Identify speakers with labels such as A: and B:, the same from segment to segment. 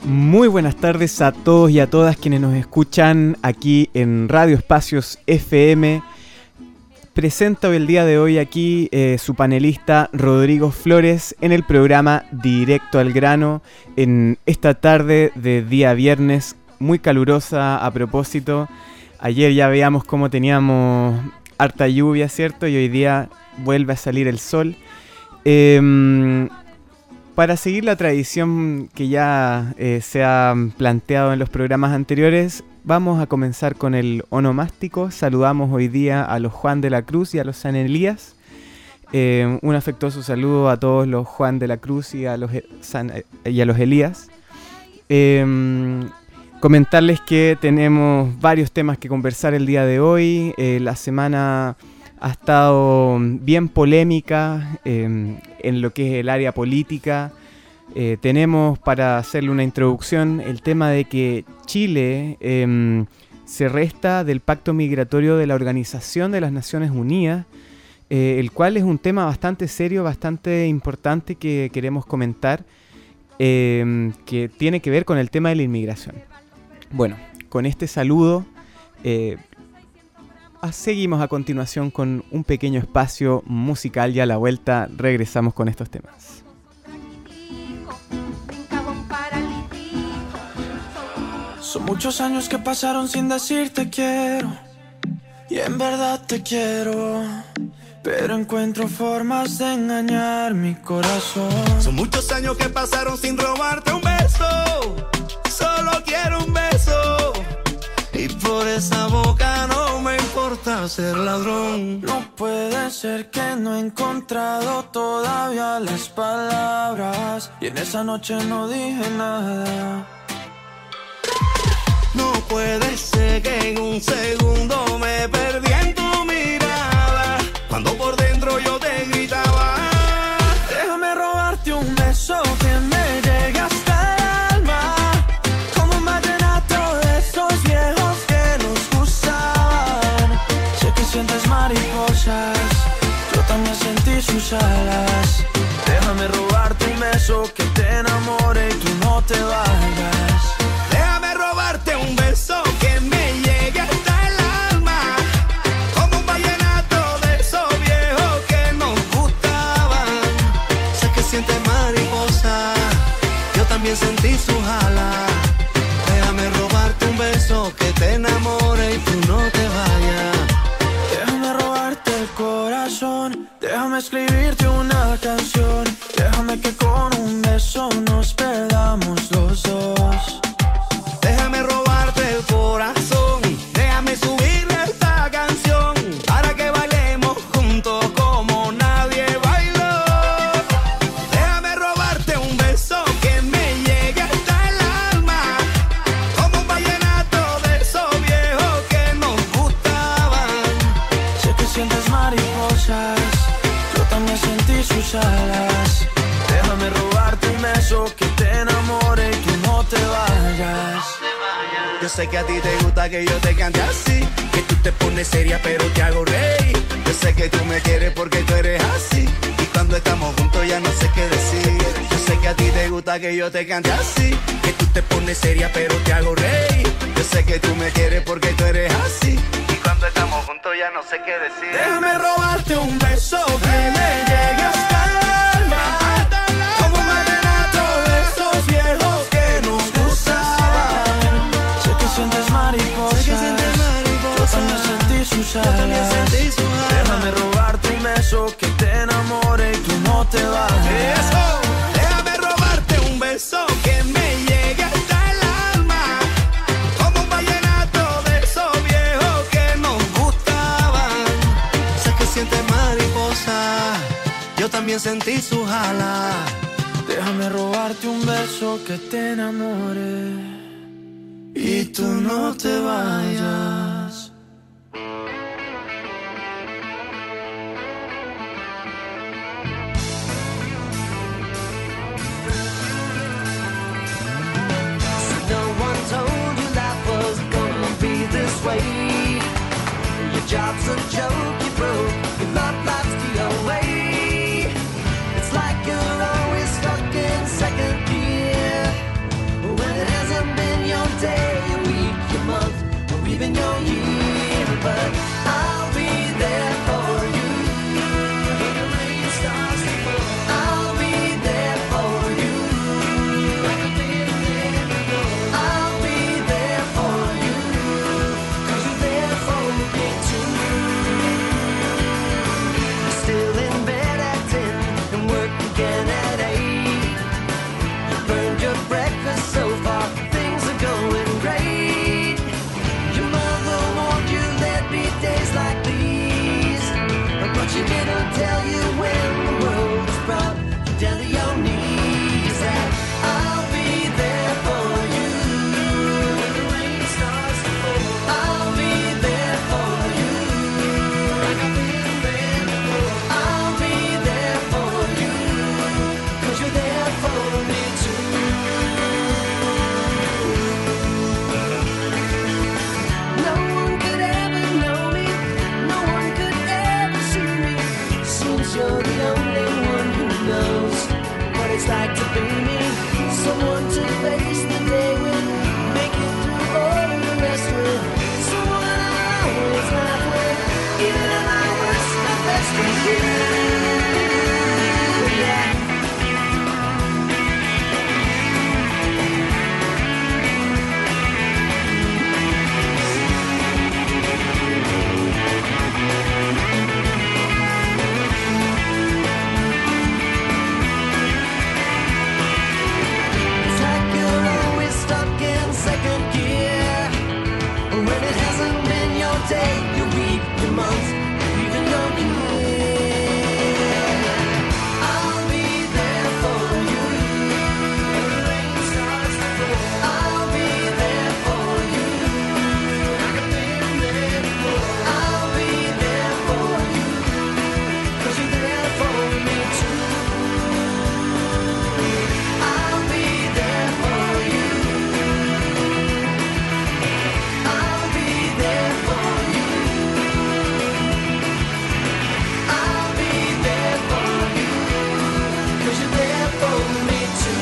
A: Muy buenas tardes a todos y a todas quienes nos escuchan aquí en Radio Espacios FM. Presenta hoy el día de hoy aquí su panelista Rodrigo Flores en el programa Directo al Grano en esta tarde de día viernes muy calurosa a propósito. Ayer ya veíamos cómo teníamos harta lluvia, ¿cierto? Y hoy día vuelve a salir el sol. Para seguir la tradición que ya se ha planteado en los programas anteriores, vamos a comenzar con el onomástico. Saludamos hoy día a los Juan de la Cruz y a los San Elías. Un afectuoso saludo a todos los Juan de la Cruz y a los Elías. Comentarles que tenemos varios temas que conversar el día de hoy. La semana ha estado bien polémica en lo que es el área política. Tenemos, para hacerle una introducción, el tema de que Chile se resta del Pacto Migratorio de la Organización de las Naciones Unidas, el cual es un tema bastante serio, bastante importante que queremos comentar, que tiene que ver con el tema de la inmigración. Bueno, con este saludo seguimos a continuación con un pequeño espacio musical y a la vuelta regresamos con estos temas.
B: Son muchos años que pasaron sin decirte quiero, y en verdad te quiero, pero encuentro formas de engañar mi corazón.
C: Son muchos años que pasaron sin robarte un beso, solo quiero un beso, y por esa boca no me importa ser ladrón.
B: No puede ser que no he encontrado todavía las palabras, y en esa noche no dije nada.
C: No puede ser que en un segundo me perdí en tu mirada, cuando por dentro yo te gritaba.
B: Déjame robarte un beso que me llegue hasta el alma, como un vallenato de esos viejos que nos gustaban. Sé que sientes mariposas, yo también sentí sus alas. Déjame robarte un beso que te enamore y tú no te vayas.
C: Déjame robarte un beso que me llegue hasta el alma, como un vallenato de esos viejos que nos gustaban. Sé que sientes mariposa, yo también sentí sus alas. Déjame robarte un beso que te enamore y tú no te vayas.
B: Déjame robarte el corazón, déjame escribirte una canción. Déjame que con un beso nos perdamos los dos.
C: Déjame robarte el corazón, déjame subirle esta canción, para que bailemos juntos como nadie bailó. Déjame robarte un beso que me llegue hasta el alma, como un vallenato de esos viejos que nos gustaban.
B: Sé que sientes mariposas, yo también sentí sus alas. Déjame robarte un beso que te enamore y tú no te vayas.
C: Yo sé que a ti te gusta que yo te cante así, que tú te pones seria pero te hago reír. Yo sé que tú me quieres porque tú eres así, y cuando estamos juntos ya no sé qué decir. Yo sé que a ti te gusta que yo te cante así, que tú te pones seria pero te hago reír. Yo sé que tú me quieres porque tú eres así, y cuando estamos juntos ya no sé qué decir.
B: Déjame robarte un beso que me llegue hasta el alma, como un vallenato de esos viejos que nos gustaban. Sé que sientes mariposas, yo también sentí sus alas. Déjame robarte un beso que te enamore y tú no te vayas.
C: Eso. Déjame robarte un beso que me llegue hasta el alma, como un vallenato de esos viejos que nos gustaban. Sé que sientes mariposa, yo también sentí sus alas.
B: Déjame robarte un beso que te enamore y tú no te vayas.
D: Job's a joke, you broke, your love life's the away. It's like you're always stuck in second gear. When again at 8. You burned your breakfast so far, things are going great. Your mother warned you there'd be days like these, but she didn't tell you when the world was brought you down to your knees. That I'll be there for you when the rain starts to fall. I'll be there for you like I've been there before. I'll be there for you 'cause you're there for me too. No one could ever know me, no one could ever see me, since you're the only one who knows what it's like to be me. Someone to face the day with, make it through all the rest with. Someone I always laugh with, even at my worst, my best with you. Yeah. It's like you're always stuck in second gear, when it hasn't been your day, your week, your month, even your year. I'll be there for you when the rain starts to fall. I'll be there for you like I've been there before. I'll be there for you 'cause you're there for me too. I'll be there for you. I'll be there for you. I'll be there for you 'cause you're there for me too.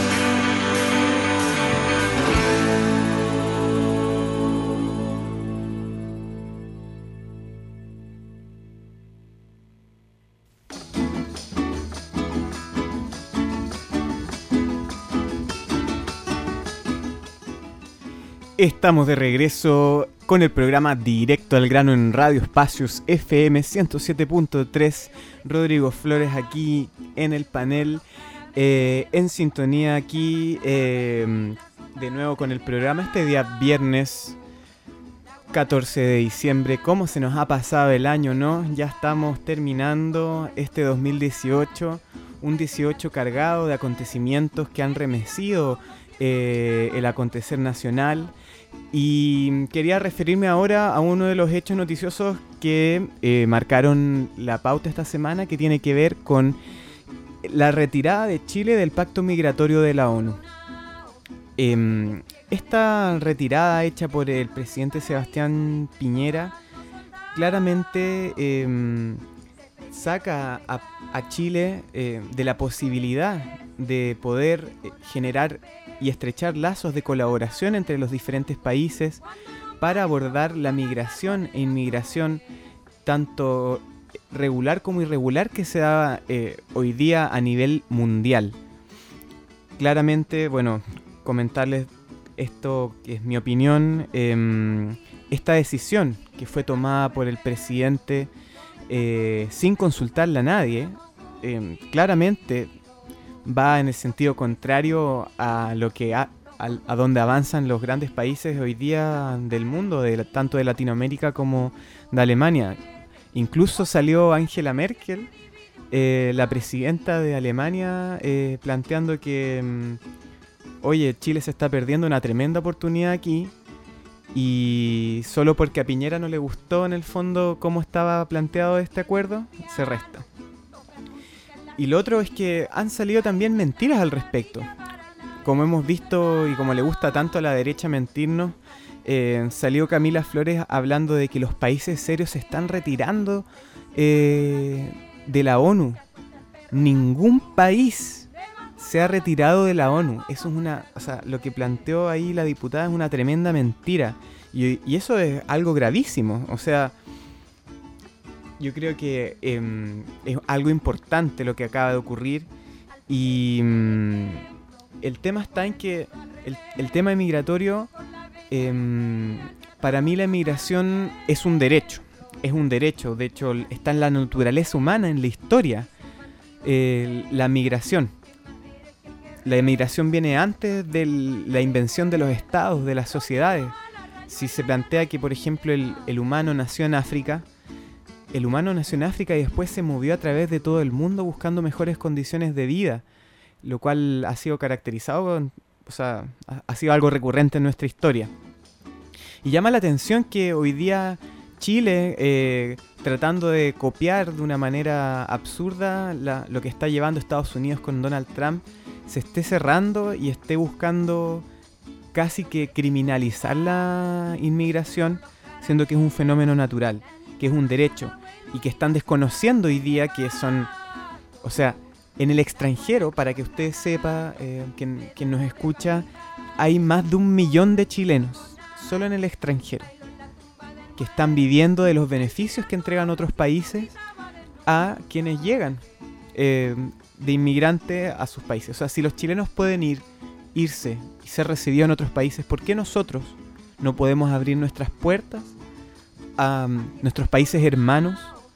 A: Estamos de regreso con el programa Directo al Grano en Radio Espacios FM 107.3. Rodrigo Flores aquí en el panel, en sintonía aquí de nuevo con el programa este día viernes 14 de diciembre. ¿Cómo se nos ha pasado el año, no? Ya estamos terminando este 2018, un 18 cargado de acontecimientos que han remecido el acontecer nacional. Y quería referirme ahora a uno de los hechos noticiosos que marcaron la pauta esta semana, que tiene que ver con la retirada de Chile del Pacto Migratorio de la ONU. Esta retirada hecha por el presidente Sebastián Piñera claramente saca a Chile de la posibilidad de poder generar y estrechar lazos de colaboración entre los diferentes países para abordar la migración e inmigración tanto regular como irregular que se da hoy día a nivel mundial. Claramente, bueno, comentarles esto que es mi opinión, esta decisión que fue tomada por el presidente sin consultarle a nadie, claramente va en el sentido contrario a lo que a donde avanzan los grandes países hoy día del mundo, tanto de Latinoamérica como de Alemania. Incluso salió Angela Merkel, la presidenta de Alemania, planteando que, oye, Chile se está perdiendo una tremenda oportunidad aquí, y solo porque a Piñera no le gustó en el fondo cómo estaba planteado este acuerdo, se resta. Y lo otro es que han salido también mentiras al respecto. Como hemos visto y como le gusta tanto a la derecha mentirnos, salió Camila Flores hablando de que los países serios se están retirando de la ONU. Ningún país se ha retirado de la ONU. Eso es lo que planteó ahí la diputada es una tremenda mentira. Y eso es algo gravísimo. O sea, yo creo que es algo importante lo que acaba de ocurrir. Y el tema está en que el tema migratorio, para mí la inmigración es un derecho. Es un derecho, de hecho está en la naturaleza humana, en la historia. la migración. La inmigración viene antes de la invención de los estados, de las sociedades. Si se plantea que, por ejemplo, el humano nació en África, y después se movió a través de todo el mundo buscando mejores condiciones de vida, lo cual ha sido caracterizado, o sea, ha sido algo recurrente en nuestra historia. Y llama la atención que hoy día Chile, tratando de copiar de una manera absurda lo que está llevando Estados Unidos con Donald Trump, se esté cerrando y esté buscando casi que criminalizar la inmigración, siendo que es un fenómeno natural, que es un derecho, y que están desconociendo hoy día que son, o sea, en el extranjero, para que usted sepa, quien nos escucha, hay más de 1 millón de chilenos, solo en el extranjero, que están viviendo de los beneficios que entregan otros países a quienes llegan de inmigrante a sus países. O sea, si los chilenos pueden irse y ser recibidos en otros países, ¿por qué nosotros no podemos abrir nuestras puertas a nuestros países hermanos?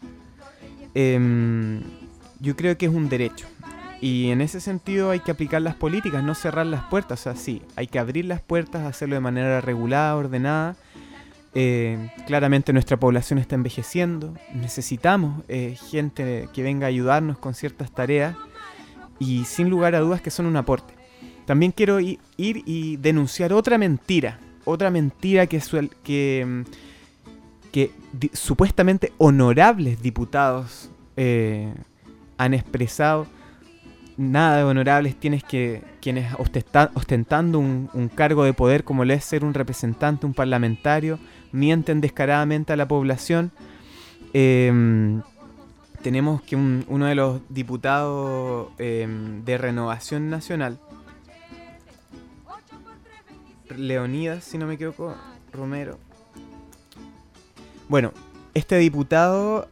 A: Yo creo que es un derecho. Y en ese sentido hay que aplicar las políticas, no cerrar las puertas. O sea, sí, hay que abrir las puertas, hacerlo de manera regulada, ordenada. Claramente nuestra población está envejeciendo. Necesitamos gente que venga a ayudarnos con ciertas tareas. Y sin lugar a dudas que son un aporte. También quiero ir y denunciar otra mentira que supuestamente honorables diputados han expresado. Nada de honorables tienes quienes ostentando un cargo de poder como lo es ser un representante, un parlamentario, mienten descaradamente a la población. Tenemos que uno de los diputados de Renovación Nacional, Leonidas, si no me equivoco, Romero. Bueno, este diputado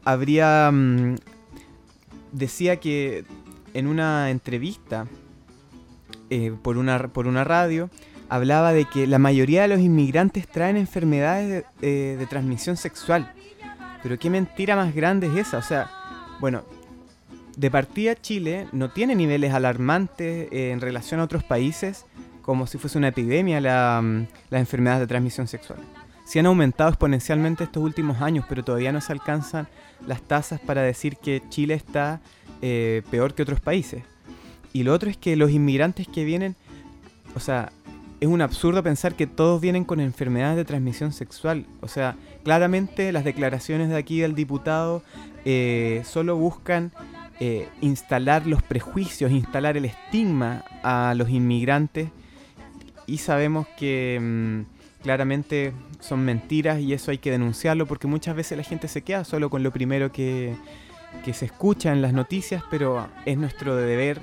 A: decía que en una entrevista por una radio, hablaba de que la mayoría de los inmigrantes traen enfermedades de transmisión sexual. Pero qué mentira más grande es esa. O sea, bueno, de partida Chile no tiene niveles alarmantes en relación a otros países, como si fuese una epidemia las enfermedades de transmisión sexual. Sí han aumentado exponencialmente estos últimos años, pero todavía no se alcanzan las tasas para decir que Chile está peor que otros países. Y lo otro es que los inmigrantes que vienen, o sea, es un absurdo pensar que todos vienen con enfermedades de transmisión sexual. O sea, claramente las declaraciones de aquí del diputado solo buscan instalar los prejuicios, instalar el estigma a los inmigrantes, y sabemos que claramente son mentiras, y eso hay que denunciarlo, porque muchas veces la gente se queda solo con lo primero que se escucha en las noticias, pero es nuestro deber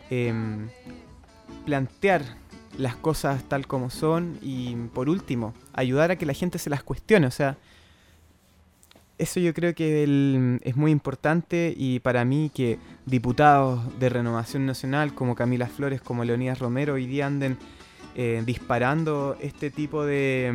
A: plantear las cosas tal como son, y por último, ayudar a que la gente se las cuestione. O sea, eso yo creo que es muy importante, y para mí que diputados de Renovación Nacional como Camila Flores, como Leonidas Romero, hoy día anden disparando este tipo de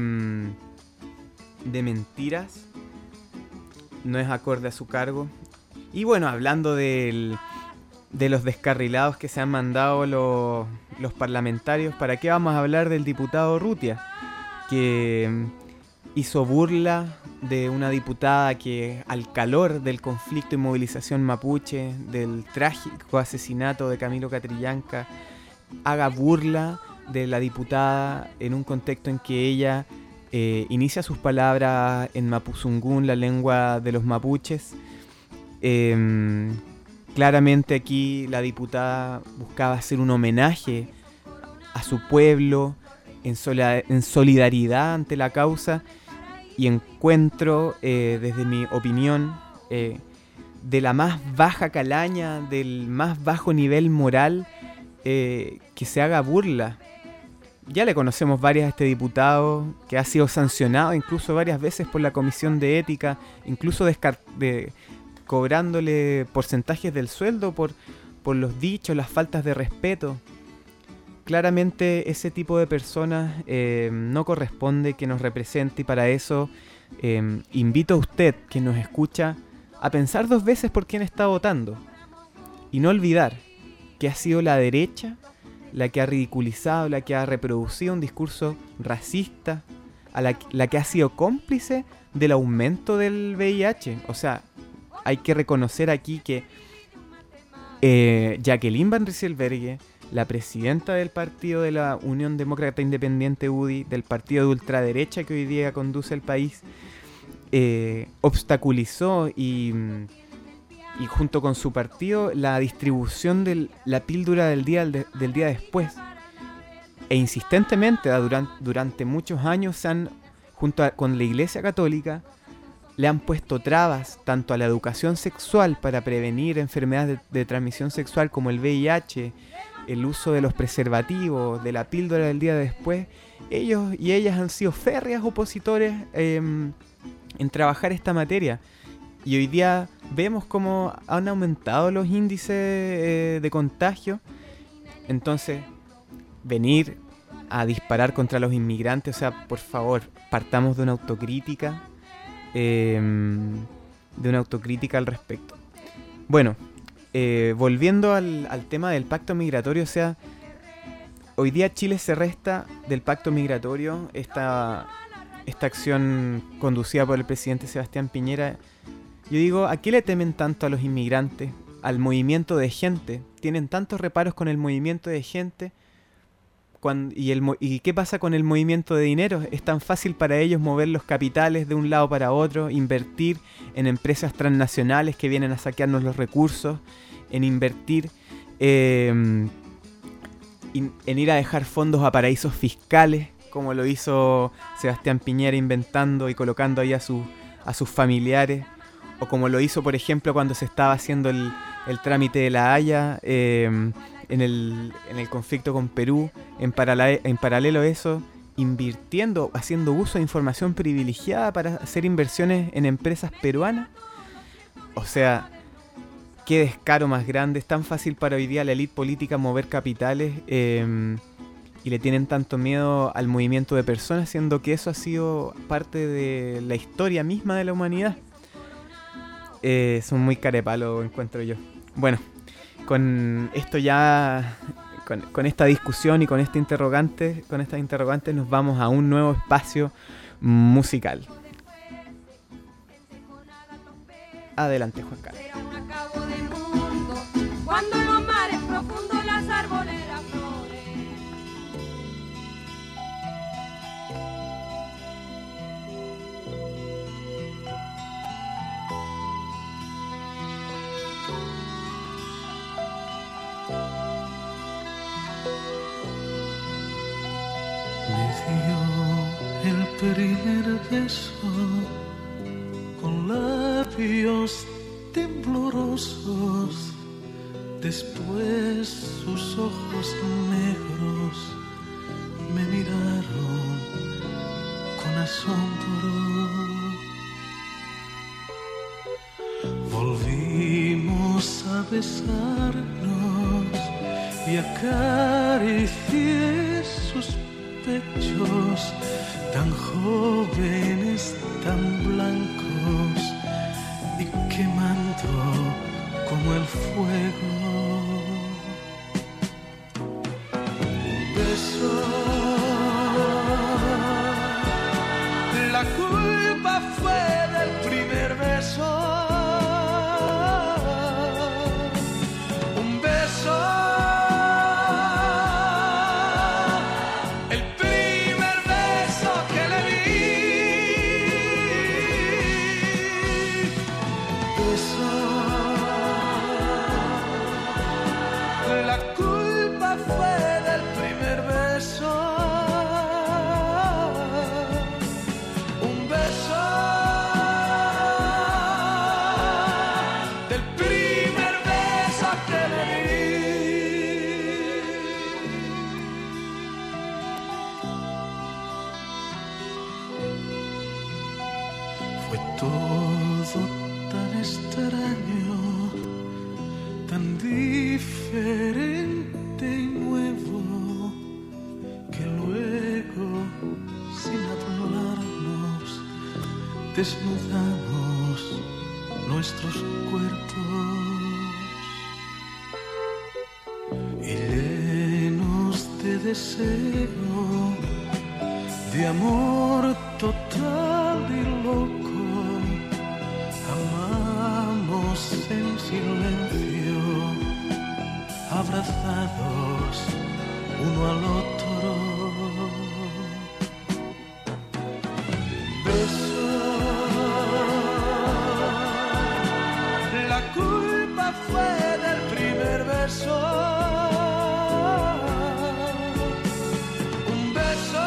A: mentiras, no es acorde a su cargo. Y bueno, hablando de los descarrilados que se han mandado los parlamentarios, ¿para qué vamos a hablar del diputado Urrutia? Que hizo burla de una diputada que, al calor del conflicto y movilización mapuche, del trágico asesinato de Camilo Catrillanca, haga burla de la diputada en un contexto en que ella inicia sus palabras en mapuzungún, la lengua de los mapuches. Claramente aquí la diputada buscaba hacer un homenaje a su pueblo en solidaridad ante la causa, y encuentro, desde mi opinión, de la más baja calaña, del más bajo nivel moral, que se haga burla. Ya le conocemos varias a este diputado, que ha sido sancionado incluso varias veces por la Comisión de Ética, incluso cobrándole porcentajes del sueldo por los dichos, las faltas de respeto. Claramente ese tipo de personas no corresponde que nos represente, y para eso invito a usted que nos escucha a pensar 2 veces por quién está votando. y no olvidar que ha sido la derecha la que ha ridiculizado, la que ha reproducido un discurso racista, la que ha sido cómplice del aumento del VIH. O sea, hay que reconocer aquí que Jacqueline Van Rysselberghe, la presidenta del partido de la Unión Demócrata Independiente UDI, del partido de ultraderecha que hoy día conduce el país, obstaculizó y junto con su partido la distribución de la píldora del día después. E insistentemente, durante muchos años, con la Iglesia Católica, le han puesto trabas tanto a la educación sexual para prevenir enfermedades de transmisión sexual como el VIH, el uso de los preservativos, de la píldora del día después. Ellos y ellas han sido férreas opositores en trabajar esta materia. Y hoy día vemos cómo han aumentado los índices de contagio. Entonces, venir a disparar contra los inmigrantes, o sea, por favor, partamos de una autocrítica. De una autocrítica al respecto. Bueno, volviendo al tema del pacto migratorio, o sea, hoy día Chile se resta del pacto migratorio, esta acción conducida por el presidente Sebastián Piñera. Yo digo, ¿a qué le temen tanto a los inmigrantes? Al movimiento de gente. Tienen tantos reparos con el movimiento de gente. ¿Y qué pasa con el movimiento de dinero? Es tan fácil para ellos mover los capitales de un lado para otro, invertir en empresas transnacionales que vienen a saquearnos los recursos, en invertir en ir a dejar fondos a paraísos fiscales, como lo hizo Sebastián Piñera, inventando y colocando ahí a sus familiares, o como lo hizo, por ejemplo, cuando se estaba haciendo el trámite de la Haya, en el conflicto con Perú. En paralelo a eso, invirtiendo, haciendo uso de información privilegiada para hacer inversiones en empresas peruanas. O sea, qué descaro más grande. Es tan fácil para hoy día la élite política mover capitales, y le tienen tanto miedo al movimiento de personas, siendo que eso ha sido parte de la historia misma de la humanidad. Son muy carepalo, encuentro yo. Bueno, con esto ya, con esta discusión y con estas interrogantes nos vamos a un nuevo espacio musical. Adelante, Juan Carlos.
E: Será un acabo del mundo cuando en los mares profundos las arboledas floren.
B: Me dio el primer beso con labios temblorosos, después sus ojos negros me miraron con asombro. Volvimos a besarnos y acaricié sus pechos tan jóvenes, tan blancos y quemando como el fuego. Un beso, la culpa fue del primer beso. Un beso, el primer beso que le di. Beso, la culpa fue del primer beso. Un beso, del primer beso que le di. Fue todo tan extraño, tan diferente y nuevo, que luego, sin hablarnos, desnudamos nuestros cuerpos. deseo de amor total y loco. Amamos en silencio, abrazados uno al otro. Beso, la culpa fue del primer beso. Un beso,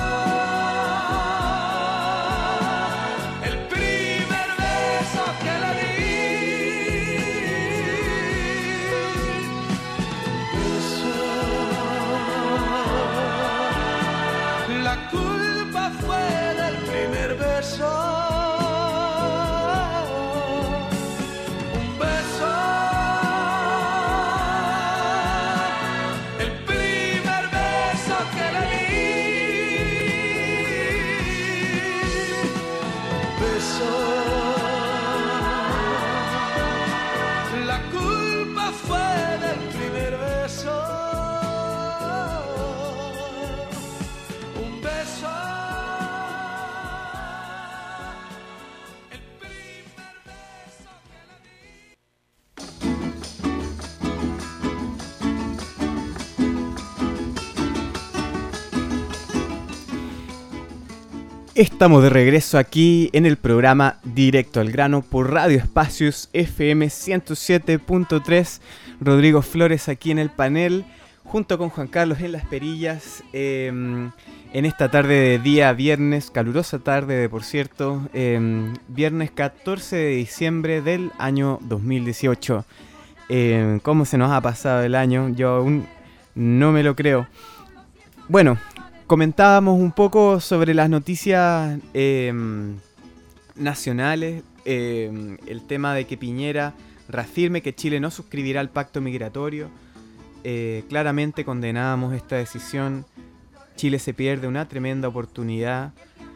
B: el primer beso que le di. Beso, la culpa fue del primer beso. Un beso, el primer beso que le di. Beso, la culpa fue del primer beso. Un beso, el primer beso que le di.
A: Estamos de regreso aquí en el programa Directo al Grano por Radio Espacios FM 107.3. Rodrigo Flores aquí en el panel, junto con Juan Carlos en las perillas, en esta tarde de día viernes, calurosa tarde por cierto, viernes 14 de diciembre del año 2018. ¿Cómo se nos ha pasado el año? Yo aún no me lo creo. Bueno, comentábamos un poco sobre las noticias nacionales, el tema de que Piñera reafirme que Chile no suscribirá el pacto migratorio. Claramente condenábamos esta decisión. Chile se pierde una tremenda oportunidad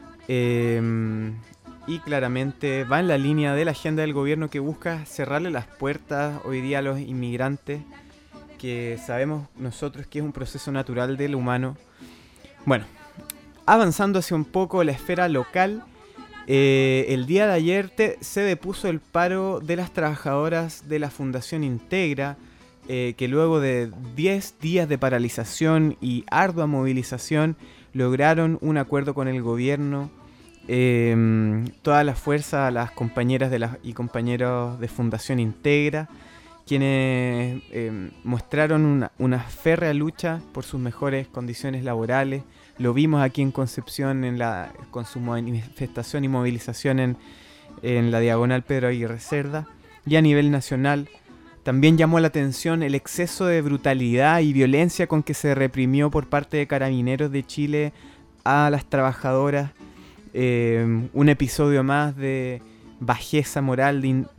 A: y claramente va en la línea de la agenda del gobierno que busca cerrarle las puertas hoy día a los inmigrantes, que sabemos nosotros que es un proceso natural del humano. Bueno, avanzando hacia un poco la esfera local, el día de ayer se depuso el paro de las trabajadoras de la Fundación Integra, que luego de 10 días de paralización y ardua movilización lograron un acuerdo con el gobierno. Toda la fuerza a las compañeras y compañeros de Fundación Integra, quienes mostraron una férrea lucha por sus mejores condiciones laborales. Lo vimos aquí en Concepción con su manifestación y movilización en la Diagonal Pedro Aguirre Cerda. Y a nivel nacional también llamó la atención el exceso de brutalidad y violencia con que se reprimió por parte de Carabineros de Chile a las trabajadoras. Un episodio más de bajeza moral,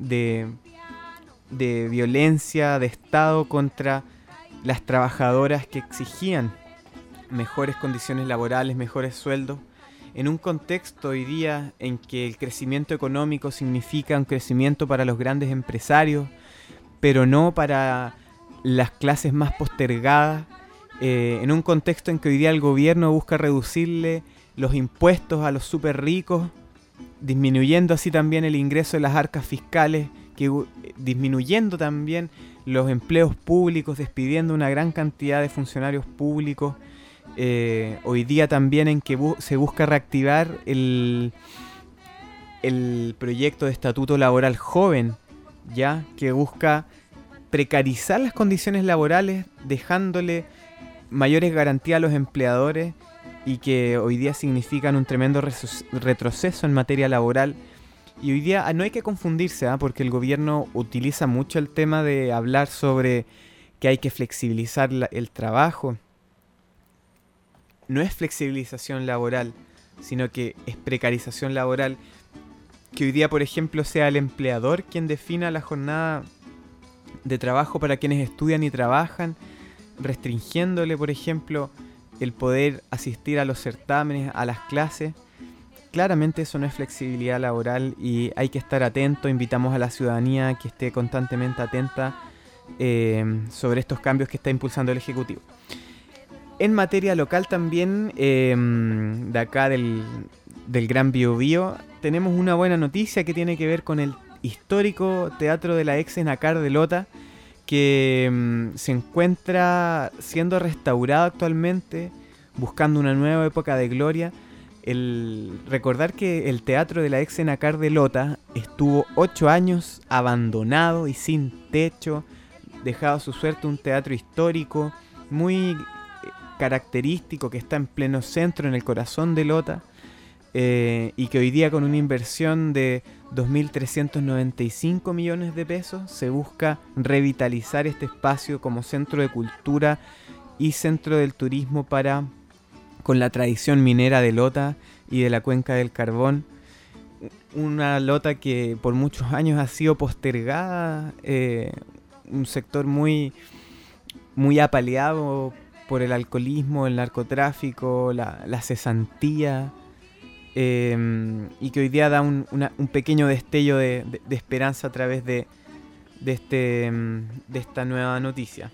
A: de violencia de Estado contra las trabajadoras que exigían mejores condiciones laborales, mejores sueldos, en un contexto hoy día en que el crecimiento económico significa un crecimiento para los grandes empresarios, pero no para las clases más postergadas, en un contexto en que hoy día el gobierno busca reducirle los impuestos a los súper ricos, disminuyendo así también el ingreso de las arcas fiscales, disminuyendo también los empleos públicos, despidiendo una gran cantidad de funcionarios públicos. Hoy día también en que se busca reactivar el proyecto de estatuto laboral joven, ya que busca precarizar las condiciones laborales, dejándole mayores garantías a los empleadores, y que hoy día significan un tremendo retroceso en materia laboral. Y hoy día no hay que confundirse, porque el gobierno utiliza mucho el tema de hablar sobre que hay que flexibilizar el trabajo. No es flexibilización laboral, sino que es precarización laboral. Que hoy día, por ejemplo, sea el empleador quien defina la jornada de trabajo para quienes estudian y trabajan, restringiéndole, por ejemplo, el poder asistir a los certámenes, a las clases. Claramente eso no es flexibilidad laboral y hay que estar atento. Invitamos a la ciudadanía que esté constantemente atenta sobre estos cambios que está impulsando el Ejecutivo. En materia local también, de acá del Gran Biobío, tenemos una buena noticia que tiene que ver con el histórico Teatro de la Ex Enacar de Lota, que se encuentra siendo restaurado actualmente, buscando una nueva época de gloria. Recordar que el Teatro de la Ex Enacar de Lota estuvo 8 años abandonado y sin techo, dejado a su suerte, un teatro histórico muy característico que está en pleno centro, en el corazón de Lota, y que hoy día, con una inversión de 2.395 millones de pesos, se busca revitalizar este espacio como centro de cultura y centro del turismo con la tradición minera de Lota y de la Cuenca del Carbón. Una Lota que por muchos años ha sido postergada, un sector muy, muy apaleado por el alcoholismo, el narcotráfico, la cesantía, y que hoy día da un pequeño destello de esperanza a través de esta nueva noticia.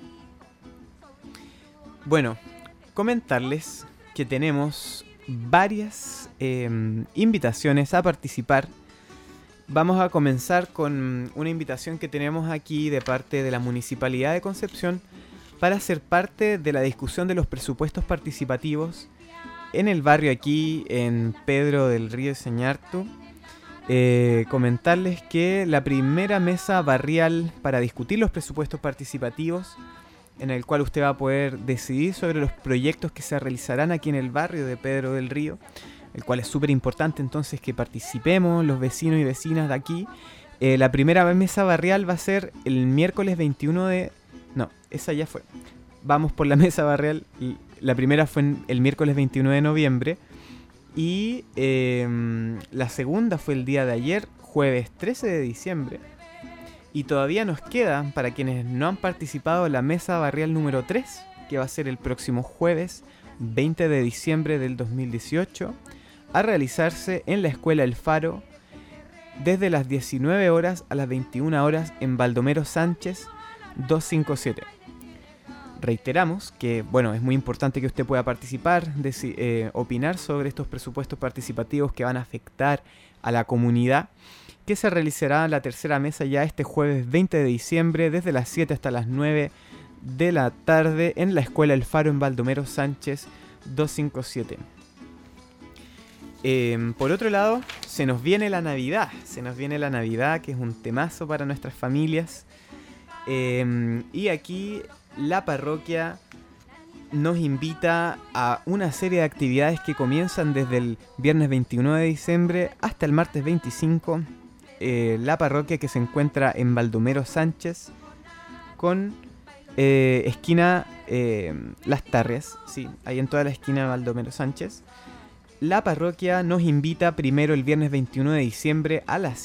A: Bueno, comentarles que tenemos varias invitaciones a participar. Vamos a comenzar con una invitación que tenemos aquí de parte de la Municipalidad de Concepción para ser parte de la discusión de los presupuestos participativos en el barrio aquí en Pedro del Río de Señartu. Comentarles que la primera mesa barrial para discutir los presupuestos participativos, en el cual usted va a poder decidir sobre los proyectos que se realizarán aquí en el barrio de Pedro del Río, el cual es súper importante entonces que participemos los vecinos y vecinas de aquí. La primera mesa barrial va a ser el miércoles 21 de... No, esa ya fue. Vamos por la mesa barrial. La primera fue el miércoles 21 de noviembre. Y la segunda fue el día de ayer, jueves 13 de diciembre. Y todavía nos queda, para quienes no han participado, la mesa barrial número 3, que va a ser el próximo jueves 20 de diciembre del 2018, a realizarse en la Escuela El Faro, desde las 19 horas a las 21 horas en Baldomero Sánchez 257. Reiteramos que, bueno, es muy importante que usted pueda participar, opinar sobre estos presupuestos participativos que van a afectar a la comunidad, que se realizará la tercera mesa ya este jueves 20 de diciembre desde las 7 hasta las 9 de la tarde en la Escuela El Faro en Baldomero Sánchez 257. Por otro lado, se nos viene la Navidad, que es un temazo para nuestras familias, y aquí la parroquia nos invita a una serie de actividades que comienzan desde el viernes 21 de diciembre hasta el martes 25. La parroquia, que se encuentra en Baldomero Sánchez con esquina Las Tarrias, sí, ahí en toda la esquina de Baldomero Sánchez. La parroquia nos invita primero el viernes 21 de diciembre a las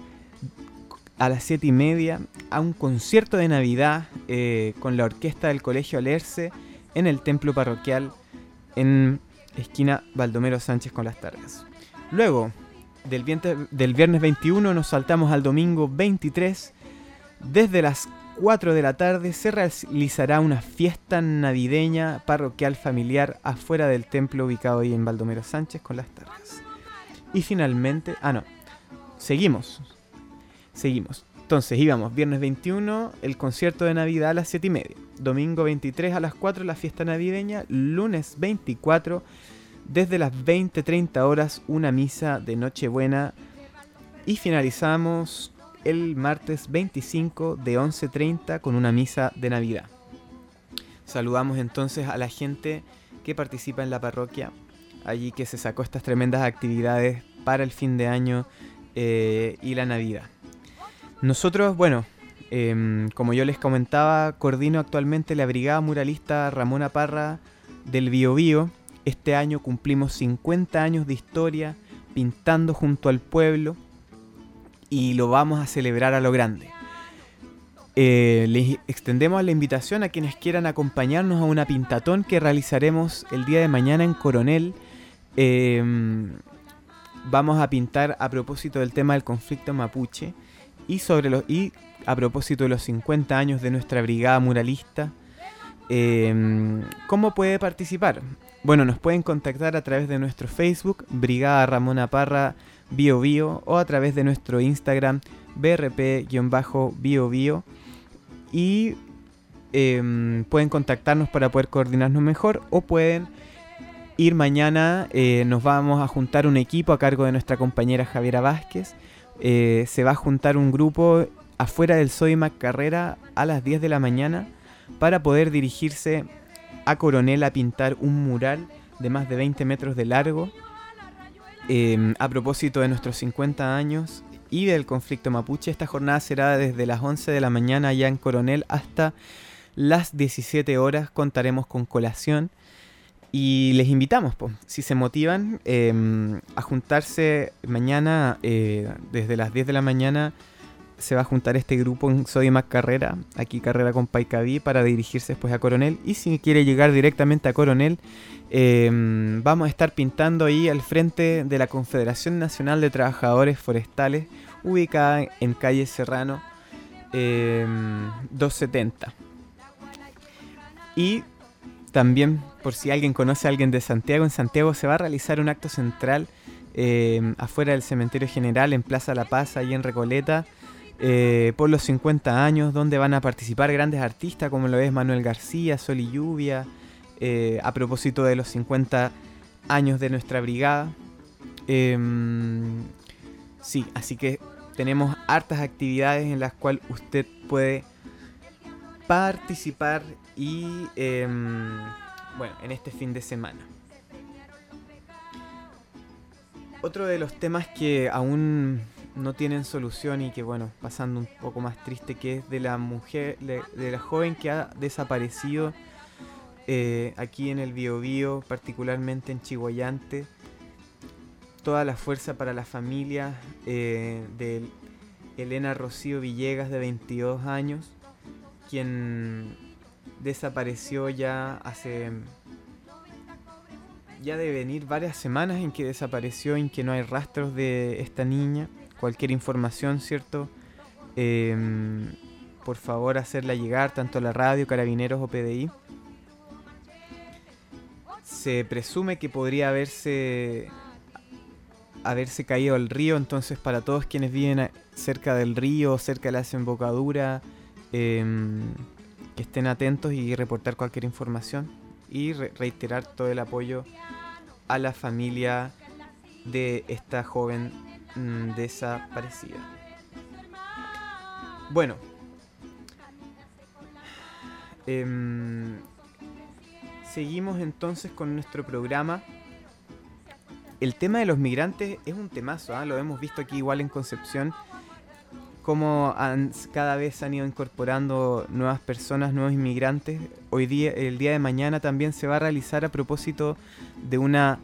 A: 7:30 a un concierto de Navidad con la orquesta del Colegio Alerce en el templo parroquial en esquina Baldomero Sánchez con Las Tarrias. Luego, del viernes 21 nos saltamos al domingo 23. Desde las 4 de la tarde se realizará una fiesta navideña parroquial familiar afuera del templo ubicado ahí en Baldomero Sánchez con Las Tarrias. Y finalmente... Seguimos. Entonces íbamos viernes 21, el concierto de Navidad a las 7:30. Domingo 23 a las 4, la fiesta navideña. Lunes 24, desde las 20:30 horas, una misa de Nochebuena. Y finalizamos el martes 25 de 11:30 con una misa de Navidad. Saludamos entonces a la gente que participa en la parroquia, allí que se sacó estas tremendas actividades para el fin de año y la Navidad. Nosotros, bueno, como yo les comentaba, coordino actualmente la Brigada Muralista Ramona Parra del Biobío. Este año cumplimos 50 años de historia pintando junto al pueblo y lo vamos a celebrar a lo grande. Les extendemos la invitación a quienes quieran acompañarnos a una pintatón que realizaremos el día de mañana en Coronel. Vamos a pintar a propósito del tema del conflicto mapuche y a propósito de los 50 años de nuestra brigada muralista. ¿Cómo puede participar? Bueno, nos pueden contactar a través de nuestro Facebook, Brigada Ramona Parra Bio Bio, o a través de nuestro Instagram, BRP-Bio Bio. Y pueden contactarnos para poder coordinarnos mejor, o pueden ir mañana. Nos vamos a juntar un equipo a cargo de nuestra compañera Javiera Vázquez. Se va a juntar un grupo afuera del Sodimac Carrera a las 10 de la mañana para poder dirigirse a Coronel a pintar un mural de más de 20 metros de largo a propósito de nuestros 50 años y del conflicto mapuche. Esta jornada será desde las 11 de la mañana allá en Coronel hasta las 17 horas. Contaremos con colación y les invitamos, si se motivan, a juntarse mañana desde las 10 de la mañana. Se va a juntar este grupo en Sodimac Carrera, aquí Carrera con Paicaví, para dirigirse después a Coronel. Y si quiere llegar directamente a Coronel, vamos a estar pintando ahí al frente de la Confederación Nacional de Trabajadores Forestales, ubicada en calle Serrano 270. Y también, por si alguien conoce a alguien de Santiago, en Santiago se va a realizar un acto central afuera del Cementerio General, en Plaza La Paz, ahí en Recoleta, por los 50 años, donde van a participar grandes artistas como lo es Manuel García, Sol y Lluvia, a propósito de los 50 años de nuestra brigada. Sí, así que tenemos hartas actividades en las cuales usted puede participar y bueno, en este fin de semana. Otro de los temas que aún no tienen solución y que, bueno, pasando un poco más triste, que es de la mujer, de la joven que ha desaparecido aquí en el Biobío, particularmente en Chiguayante. Toda la fuerza para la familia de Elena Rocío Villegas, de 22 años, quien desapareció ya hace... Ya debe venir varias semanas en que desapareció, en que no hay rastros de esta niña. Cualquier información, ¿cierto? Por favor, hacerla llegar tanto a la radio, Carabineros o PDI. Se presume que podría haberse caído al río, entonces para todos quienes viven cerca del río, cerca de la desembocadura, que estén atentos y reportar cualquier información. Y reiterar todo el apoyo a la familia de esta joven desaparecida. Bueno, seguimos entonces con nuestro programa. El tema de los migrantes es un temazo, ¿eh? Lo hemos visto aquí igual en Concepción, cómo cada vez se han ido incorporando nuevas personas, nuevos inmigrantes. Hoy día, el día de mañana también se va a realizar, a propósito de una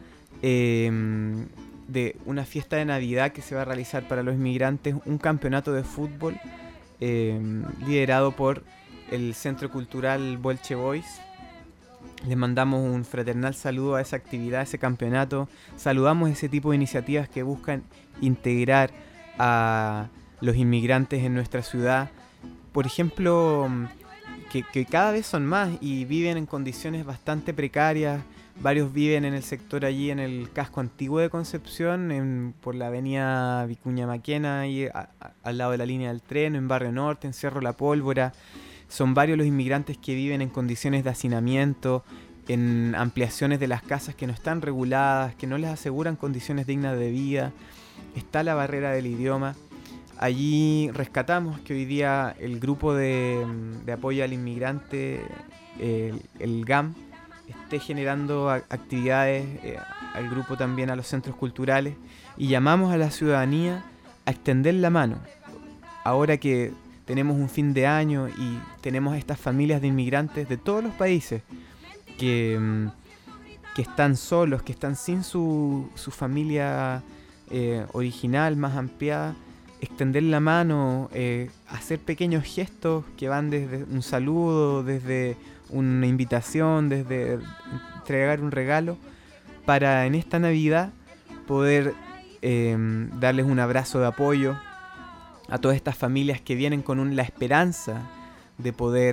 A: fiesta de Navidad que se va a realizar para los inmigrantes, un campeonato de fútbol liderado por el Centro Cultural Bolche Boys. Les mandamos un fraternal saludo a esa actividad, a ese campeonato. Saludamos ese tipo de iniciativas que buscan integrar a los inmigrantes en nuestra ciudad, por ejemplo, que cada vez son más y viven en condiciones bastante precarias. Varios viven en el sector allí, en el casco antiguo de Concepción, por la avenida Vicuña Maquena, ahí al lado de la línea del tren, en Barrio Norte, en Cerro La Pólvora. Son varios los inmigrantes que viven en condiciones de hacinamiento, en ampliaciones de las casas que no están reguladas, que no les aseguran condiciones dignas de vida. Está la barrera del idioma. Allí rescatamos que hoy día el grupo de apoyo al inmigrante, el GAM, esté generando actividades, al grupo también, a los centros culturales, y llamamos a la ciudadanía a extender la mano. Ahora que tenemos un fin de año y tenemos estas familias de inmigrantes de todos los países que están solos, que están sin su familia original, más ampliada, extender la mano, hacer pequeños gestos que van desde un saludo, desde una invitación, desde entregar un regalo, para en esta Navidad poder darles un abrazo de apoyo a todas estas familias que vienen con la esperanza de poder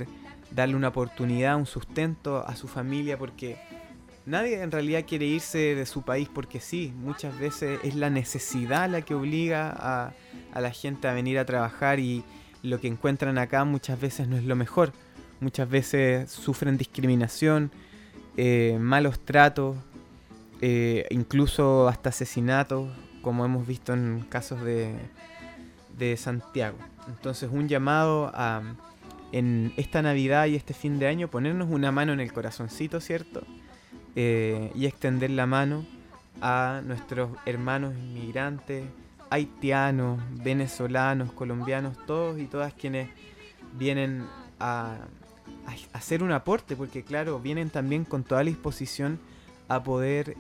A: darle una oportunidad, un sustento a su familia, porque nadie en realidad quiere irse de su país porque sí. Muchas veces es la necesidad la que obliga a la gente a venir a trabajar, y lo que encuentran acá muchas veces no es lo mejor. Muchas veces sufren discriminación, malos tratos, incluso hasta asesinatos, como hemos visto en casos de Santiago. Entonces, un llamado a, en esta Navidad y este fin de año, ponernos una mano en el corazoncito, ¿cierto? Y extender la mano a nuestros hermanos inmigrantes, haitianos, venezolanos, colombianos, todos y todas quienes vienen a hacer un aporte, porque claro, vienen también con toda la disposición a poder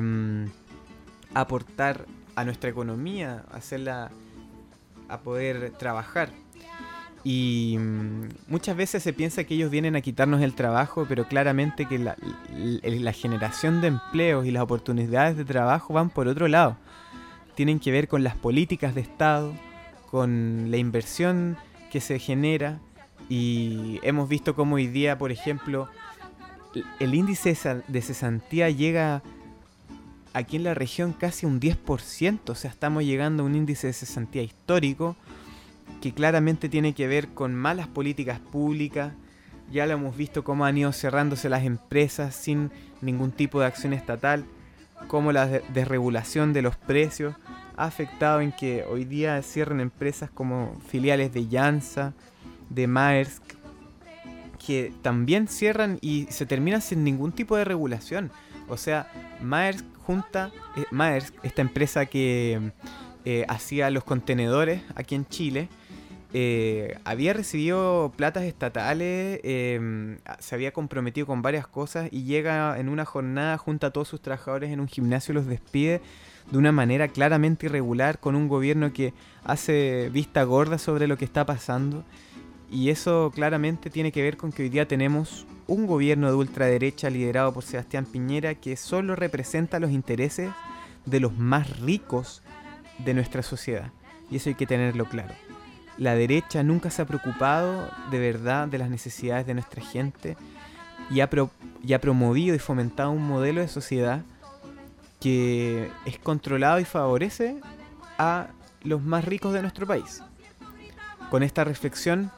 A: aportar a nuestra economía, hacerla, a poder trabajar. Y muchas veces se piensa que ellos vienen a quitarnos el trabajo, pero claramente que la generación de empleos y las oportunidades de trabajo van por otro lado. Tienen que ver con las políticas de Estado, con la inversión que se genera, y hemos visto cómo hoy día, por ejemplo, el índice de cesantía llega aquí en la región casi un 10%, o sea, estamos llegando a un índice de cesantía histórico que claramente tiene que ver con malas políticas públicas. Ya lo hemos visto cómo han ido cerrándose las empresas sin ningún tipo de acción estatal, cómo la desregulación de los precios ha afectado en que hoy día cierren empresas como filiales de Llanza, de Maersk, que también cierran y se terminan sin ningún tipo de regulación. O sea, Maersk, esta empresa que hacía los contenedores aquí en Chile, había recibido platas estatales, se había comprometido con varias cosas, y llega en una jornada, junta a todos sus trabajadores en un gimnasio y los despide de una manera claramente irregular, con un gobierno que hace vista gorda sobre lo que está pasando. Y eso claramente tiene que ver con que hoy día tenemos un gobierno de ultraderecha liderado por Sebastián Piñera, que solo representa los intereses de los más ricos de nuestra sociedad. Y eso hay que tenerlo claro. La derecha nunca se ha preocupado de verdad de las necesidades de nuestra gente, y ha promovido y fomentado un modelo de sociedad que es controlado y favorece a los más ricos de nuestro país. Con esta reflexión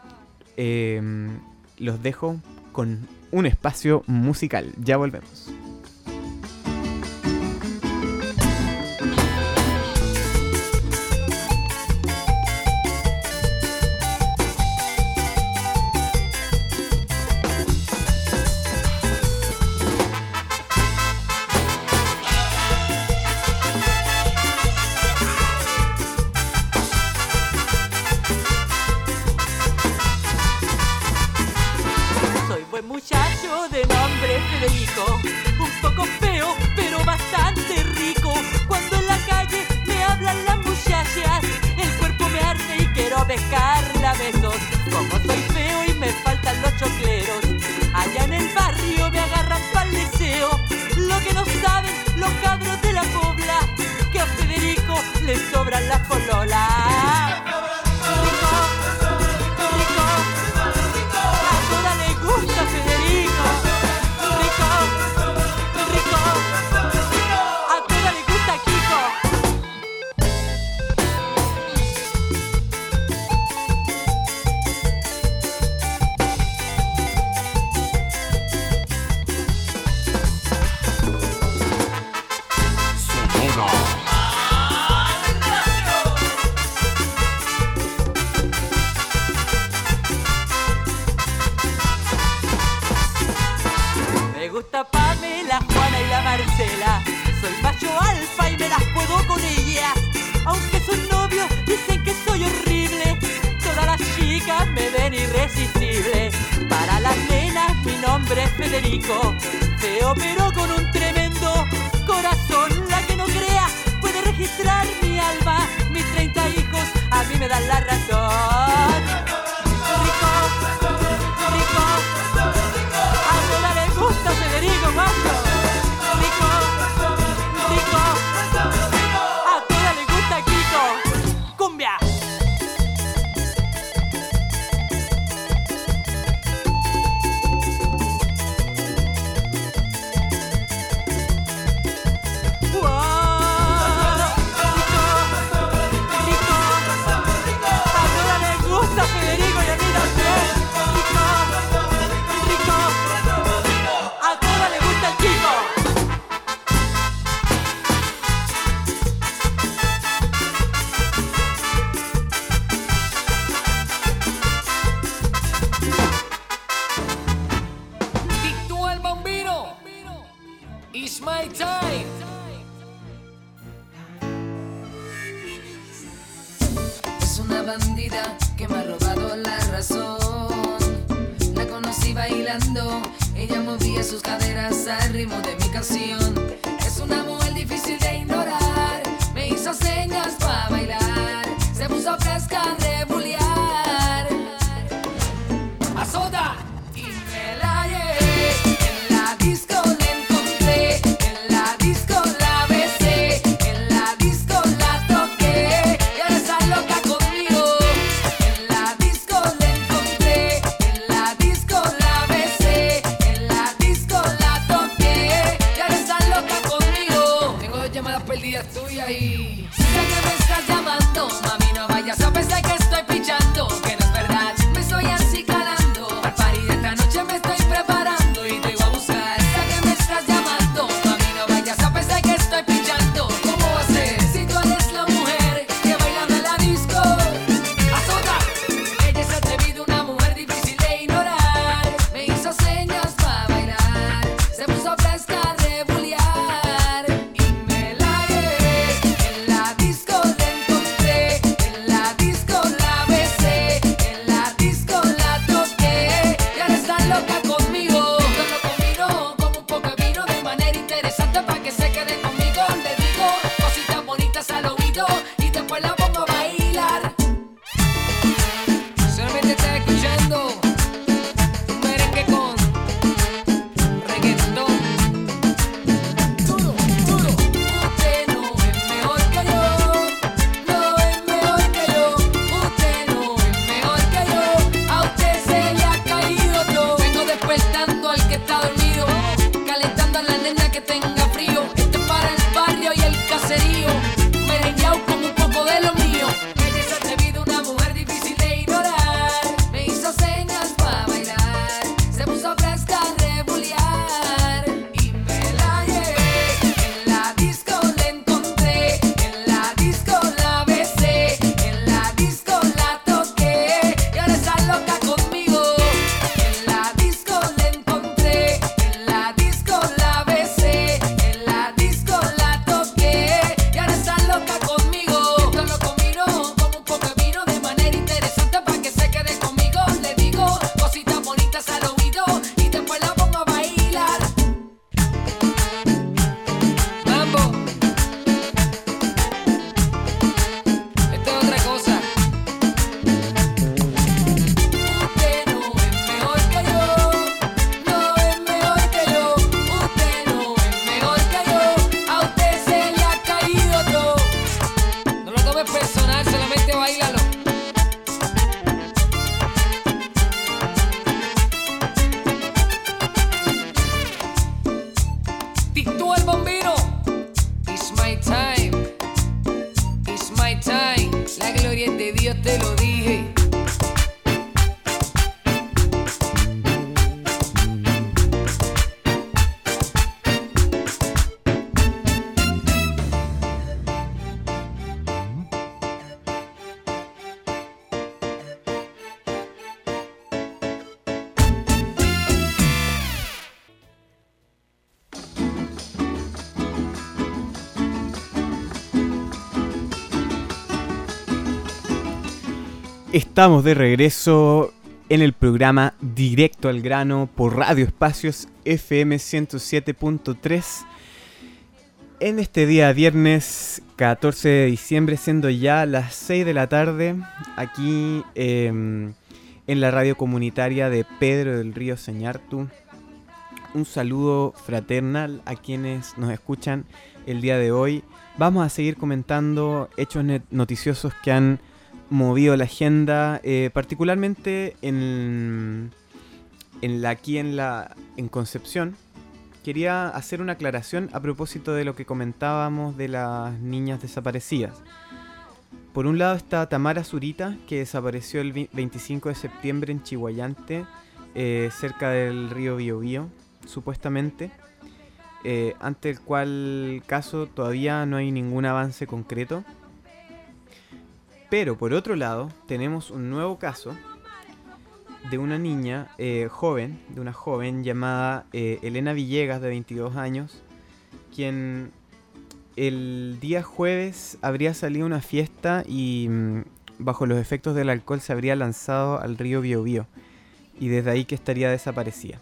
A: los dejo con un espacio musical. Ya volvemos.
F: Muchacho de nombre Federico, un poco feo pero bastante rico. Cuando en la calle me hablan las muchachas, el cuerpo me arde y quiero pescarla a besos. Como soy feo y me faltan los chocleros, allá en el barrio me agarran pa'l deseo. Lo que no saben los cabros de la pobla, que a Federico le sobran las pololas. Federico, rico, rico, a toda le gusta Kiko. Me gusta Pamela, Juana y la Marcela. Soy macho alfa y me las puedo con ellas. Aunque son novios, dicen que soy horrible. Todas las chicas me ven irresistible. Para las nenas mi nombre es Federico. Feo pero con un tremendo corazón. La que no crea puede registrar mi alma. Mis 30 hijos a mí me dan la razón. Rico, rico, a todas les gusta Federico, macho. Rico, rico, a todas les gusta Kiko. Cumbia.
G: It's my time. Es una bandida que me ha robado la razón. La conocí bailando, ella movía sus caderas al ritmo de mi canción. Es una mujer difícil de ignorar, me hizo señas para bailar, se puso fresca a rebulear. Azota y me la llevé, en la disco la encontré, en la disco la besé, en la disco la toqué, y ahora está loca conmigo. En la disco la encontré, en la disco la besé, en la disco la toqué, y ahora está loca conmigo. Tengo 2 llamadas perdidas tuyas y sé que me estás llamando, mami, no vayas a pensar que estoy pichando, que no es verdad, me estoy así calando. Al party de esta noche me estoy preparando y te voy a buscar. Sé que me estás llamando, mami, no vayas a pensar que estoy pichando. ¿Cómo va a ser si tú eres la mujer que baila en la disco? Azota, ella es atrevida, una mujer difícil de ignorar, me hizo señas para bailar, se puso fresca a rebulear y me la llevé. En la disco la encontré, en la disco la besé, en la disco la toqué, y ahora está loca conmigo. Yo lo combino con un poco de vino de manera interesante para que se quede conmigo. Le digo cositas bonitas al oído y después la pongo a bailar. Solamente estás escuchando un merengue con reggaetón. Duro, duro. Usted no es mejor que yo, no es mejor que yo. Usted no es mejor que yo, a usted se le ha caído todo. Vengo despertando al que está dormido, calentando a la nena que tenga frío. Esto es para el barrio y el caserío, merengueado con un poco de lo mío. Ella es atrevida, una mujer difícil de ignorar, me hizo señas para bailar, se puso fresca a rebulear y me la llevé. En la disco la encontré, en la disco la besé, en la disco la toqué, y ahora está loca conmigo. En la disco la encontré, en la disco la besé, en la disco la toqué, y ahora está loca conmigo. Esto lo combino con un poco de vino de manera interesante para que se quede conmigo. Le digo cositas bonitas al oído y después la pongo a bailar. Mambo, esto es otra cosa. Usted no es mejor que yo, no es mejor que yo. Usted no es mejor que yo, a usted se le ha caído todo. No lo tomes personal, solamente bailalo. Tito el bombino. It's my time. It's my time. La gloria es de Dios, te lo dije.
A: Estamos de regreso en el programa Directo al Grano por Radio Espacios FM 107.3 en este día viernes 14 de diciembre, siendo ya las 6 de la tarde, aquí en la radio comunitaria de Pedro del Río Señartu. Un saludo fraternal a quienes nos escuchan el día de hoy. Vamos a seguir comentando hechos noticiosos que han movido la agenda, particularmente en Concepción. Quería hacer una aclaración a propósito de lo que comentábamos de las niñas desaparecidas. Por un lado está Tamara Zurita, que desapareció el 25 de septiembre en Chihuayante, cerca del río Biobío, supuestamente, ante el cual caso todavía no hay ningún avance concreto. Pero por otro lado tenemos un nuevo caso de una niña joven llamada Elena Villegas, de 22 años, quien el día jueves habría salido a una fiesta y bajo los efectos del alcohol se habría lanzado al río Biobío y desde ahí que estaría desaparecida.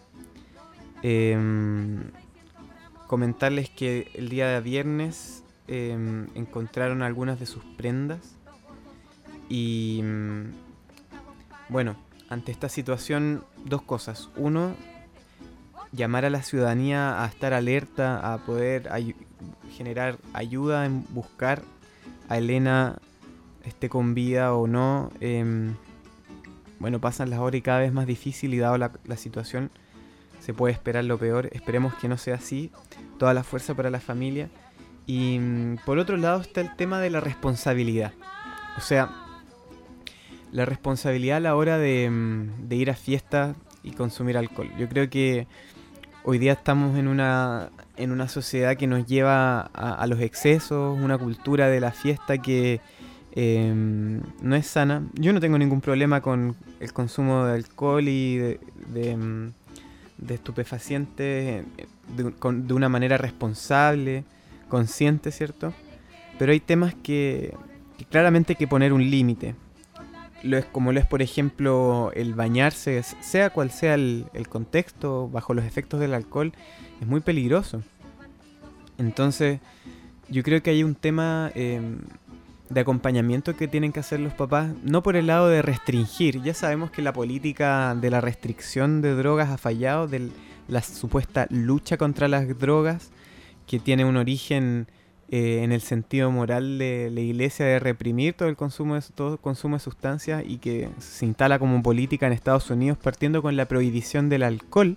A: Comentarles que el día viernes encontraron algunas de sus prendas y bueno, ante esta situación, dos cosas. Uno, llamar a la ciudadanía a estar alerta, a poder generar ayuda en buscar a Elena, esté con vida o no. Bueno, pasan las horas y cada vez más difícil y dado la situación se puede esperar lo peor. Esperemos que no sea así. Toda la fuerza para la familia. Y por otro lado está el tema de la responsabilidad. O sea, la responsabilidad a la hora de ir a fiestas y consumir alcohol. Yo creo que hoy día estamos en una sociedad que nos lleva a los excesos, una cultura de la fiesta que no es sana. Yo no tengo ningún problema con el consumo de alcohol y de estupefacientes de una manera responsable, consciente, ¿cierto? Pero hay temas que claramente hay que poner un límite. Como lo es, por ejemplo, el bañarse, sea cual sea el contexto, bajo los efectos del alcohol, es muy peligroso. Entonces, yo creo que hay un tema de acompañamiento que tienen que hacer los papás, no por el lado de restringir. Ya sabemos que la política de la restricción de drogas ha fallado, de la supuesta lucha contra las drogas, que tiene un origen en el sentido moral de la iglesia de reprimir todo consumo de sustancias y que se instala como política en Estados Unidos partiendo con la prohibición del alcohol.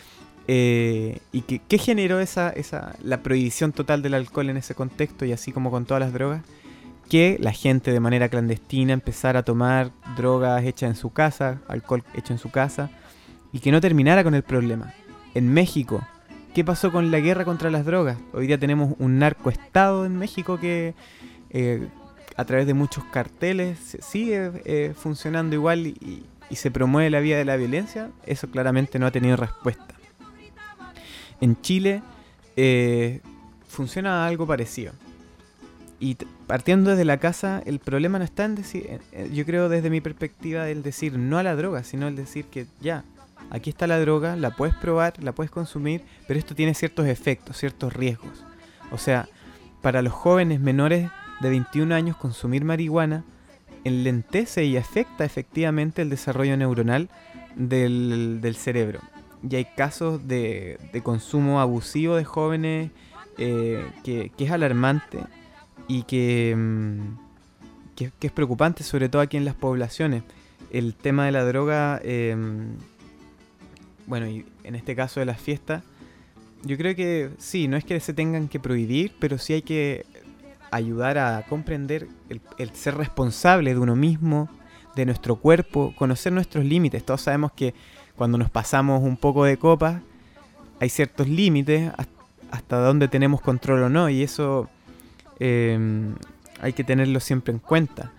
A: Y ¿qué generó la prohibición total del alcohol en ese contexto y así como con todas las drogas? Que la gente de manera clandestina empezara a tomar drogas hechas en su casa, alcohol hecho en su casa, y que no terminara con el problema. En México, ¿qué pasó con la guerra contra las drogas? Hoy día tenemos un narcoestado en México que a través de muchos carteles sigue funcionando igual y se promueve la vía de la violencia. Eso claramente no ha tenido respuesta. En Chile funciona algo parecido. Y partiendo desde la casa, el problema no está en decir, yo creo desde mi perspectiva, el decir no a la droga, sino el decir que ya, aquí está la droga, la puedes probar, la puedes consumir, pero esto tiene ciertos efectos, ciertos riesgos. O sea, para los jóvenes menores de 21 años consumir marihuana enlentece y afecta efectivamente el desarrollo neuronal del cerebro. Y hay casos de consumo abusivo de jóvenes que es alarmante y que es preocupante, sobre todo aquí en las poblaciones. El tema de la droga, bueno, y en este caso de las fiestas, yo creo que sí, no es que se tengan que prohibir, pero sí hay que ayudar a comprender el ser responsable de uno mismo, de nuestro cuerpo, conocer nuestros límites. Todos sabemos que cuando nos pasamos un poco de copas, hay ciertos límites hasta donde tenemos control o no, y eso hay que tenerlo siempre en cuenta.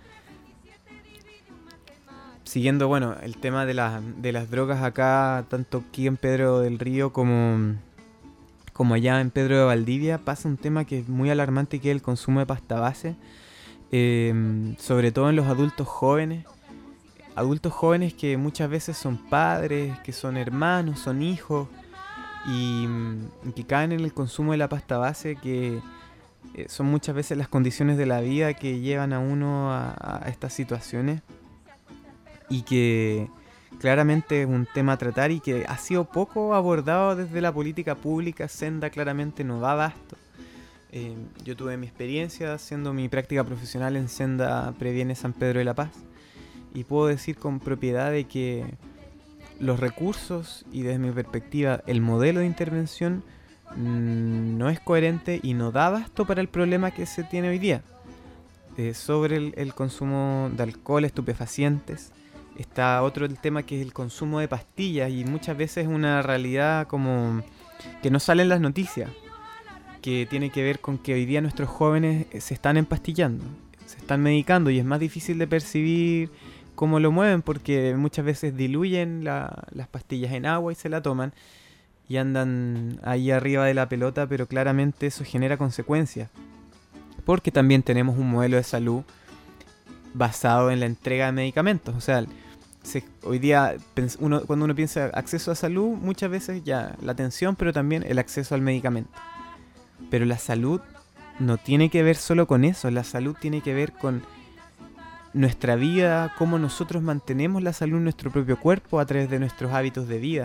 A: Siguiendo, bueno, el tema de las drogas acá, tanto aquí en Pedro del Río como allá en Pedro de Valdivia, pasa un tema que es muy alarmante, que es el consumo de pasta base, sobre todo en los adultos jóvenes que muchas veces son padres, que son hermanos, son hijos, y que caen en el consumo de la pasta base, que son muchas veces las condiciones de la vida que llevan a uno a estas situaciones, y que claramente es un tema a tratar y que ha sido poco abordado desde la política pública. Senda claramente no da abasto. Yo tuve mi experiencia haciendo mi práctica profesional en Senda Previene San Pedro de la Paz y puedo decir con propiedad de que los recursos y desde mi perspectiva el modelo de intervención no es coherente y no da abasto para el problema que se tiene hoy día. Sobre el consumo de alcohol, estupefacientes, está otro el tema que es el consumo de pastillas, y muchas veces una realidad como que no sale en las noticias, que tiene que ver con que hoy día nuestros jóvenes se están empastillando, se están medicando, y es más difícil de percibir cómo lo mueven porque muchas veces diluyen las pastillas en agua y se la toman, y andan ahí arriba de la pelota, pero claramente eso genera consecuencias. Porque también tenemos un modelo de salud basado en la entrega de medicamentos. O sea, hoy día cuando uno piensa acceso a salud, muchas veces ya la atención, pero también el acceso al medicamento. Pero la salud no tiene que ver solo con eso. La salud tiene que ver con nuestra vida, cómo nosotros mantenemos la salud en nuestro propio cuerpo a través de nuestros hábitos de vida.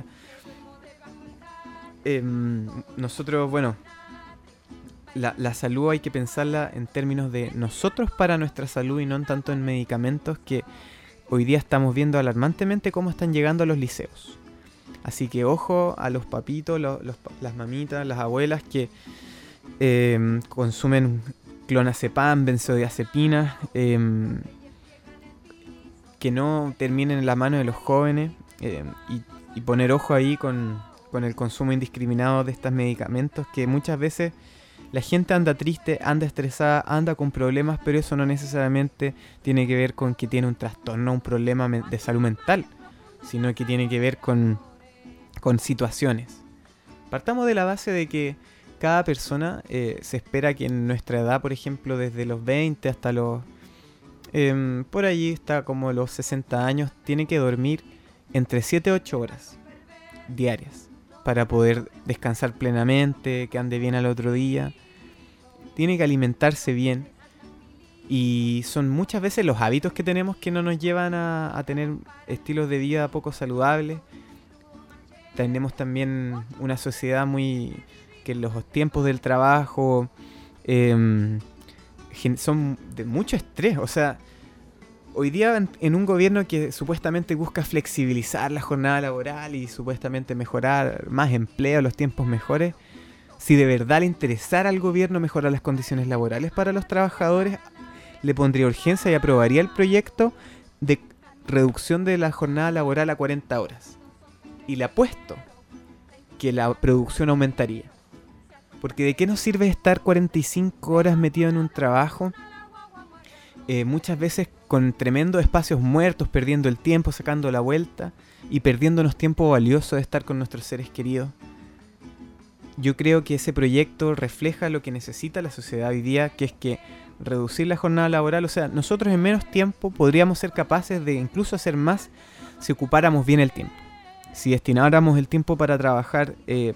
A: Nosotros, bueno, la salud hay que pensarla en términos de nosotros para nuestra salud y no tanto en medicamentos, que hoy día estamos viendo alarmantemente cómo están llegando a los liceos. Así que ojo a los papitos, las mamitas, las abuelas que consumen clonazepam, benzodiazepinas, que no terminen en la mano de los jóvenes, y poner ojo ahí con el consumo indiscriminado de estos medicamentos, que muchas veces la gente anda triste, anda estresada, anda con problemas, pero eso no necesariamente tiene que ver con que tiene un trastorno, un problema de salud mental, sino que tiene que ver con situaciones. Partamos de la base de que cada persona se espera que en nuestra edad, por ejemplo, desde los 20 hasta los... por allí está como los 60 años, tiene que dormir entre 7 y 8 horas diarias para poder descansar plenamente, que ande bien al otro día. Tiene que alimentarse bien. Y son muchas veces los hábitos que tenemos que no nos llevan a tener estilos de vida poco saludables. Tenemos también una sociedad que en los tiempos del trabajo son de mucho estrés. O sea, hoy día en un gobierno que supuestamente busca flexibilizar la jornada laboral y supuestamente mejorar más empleo, los tiempos mejores, si de verdad le interesara al gobierno mejorar las condiciones laborales para los trabajadores, le pondría urgencia y aprobaría el proyecto de reducción de la jornada laboral a 40 horas. Y le apuesto que la producción aumentaría. Porque ¿de qué nos sirve estar 45 horas metido en un trabajo? Muchas veces con tremendos espacios muertos, perdiendo el tiempo, sacando la vuelta y perdiéndonos tiempo valioso de estar con nuestros seres queridos. Yo creo que ese proyecto refleja lo que necesita la sociedad hoy día, que es que reducir la jornada laboral. O sea, nosotros en menos tiempo podríamos ser capaces de incluso hacer más si ocupáramos bien el tiempo. Si destináramos el tiempo para trabajar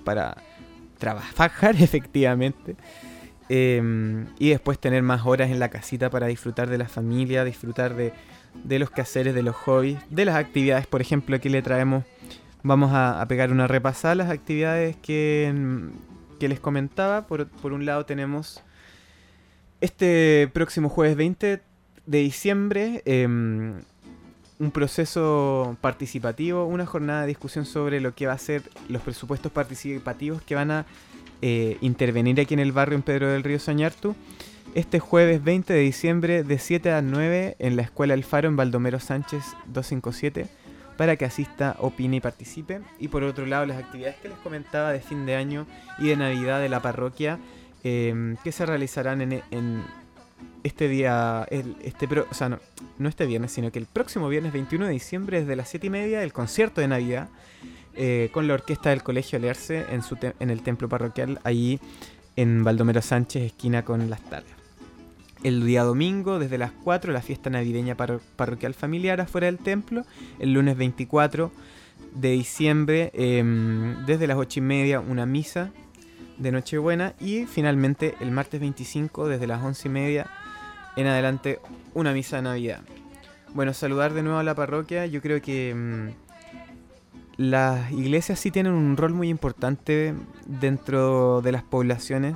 A: efectivamente, y después tener más horas en la casita para disfrutar de la familia, disfrutar de los quehaceres, de los hobbies, de las actividades. Por ejemplo, aquí le traemos, vamos a pegar una repasada a las actividades que les comentaba. Por un lado tenemos este próximo jueves 20 de diciembre un proceso participativo, una jornada de discusión sobre lo que va a ser los presupuestos participativos que van a intervenir aquí en el barrio en Pedro del Río Soñartu, este jueves 20 de diciembre de 7 a 9 en la Escuela El Faro en Baldomero Sánchez 257, para que asista, opine y participe. Y por otro lado, las actividades que les comentaba de fin de año y de Navidad de la parroquia, que se realizarán en este día, no este viernes, sino que el próximo viernes 21 de diciembre desde las 7:30, el concierto de Navidad con la orquesta del Colegio Learse en el templo parroquial, allí en Baldomero Sánchez, esquina con Las Talas. El día domingo, desde las 4, la fiesta navideña parroquial familiar afuera del templo. El lunes 24 de diciembre, desde las 8:30, una misa de Nochebuena. Y finalmente, el martes 25, desde las 11:30 en adelante, una misa de Navidad. Bueno, saludar de nuevo a la parroquia. Yo creo que las iglesias sí tienen un rol muy importante dentro de las poblaciones,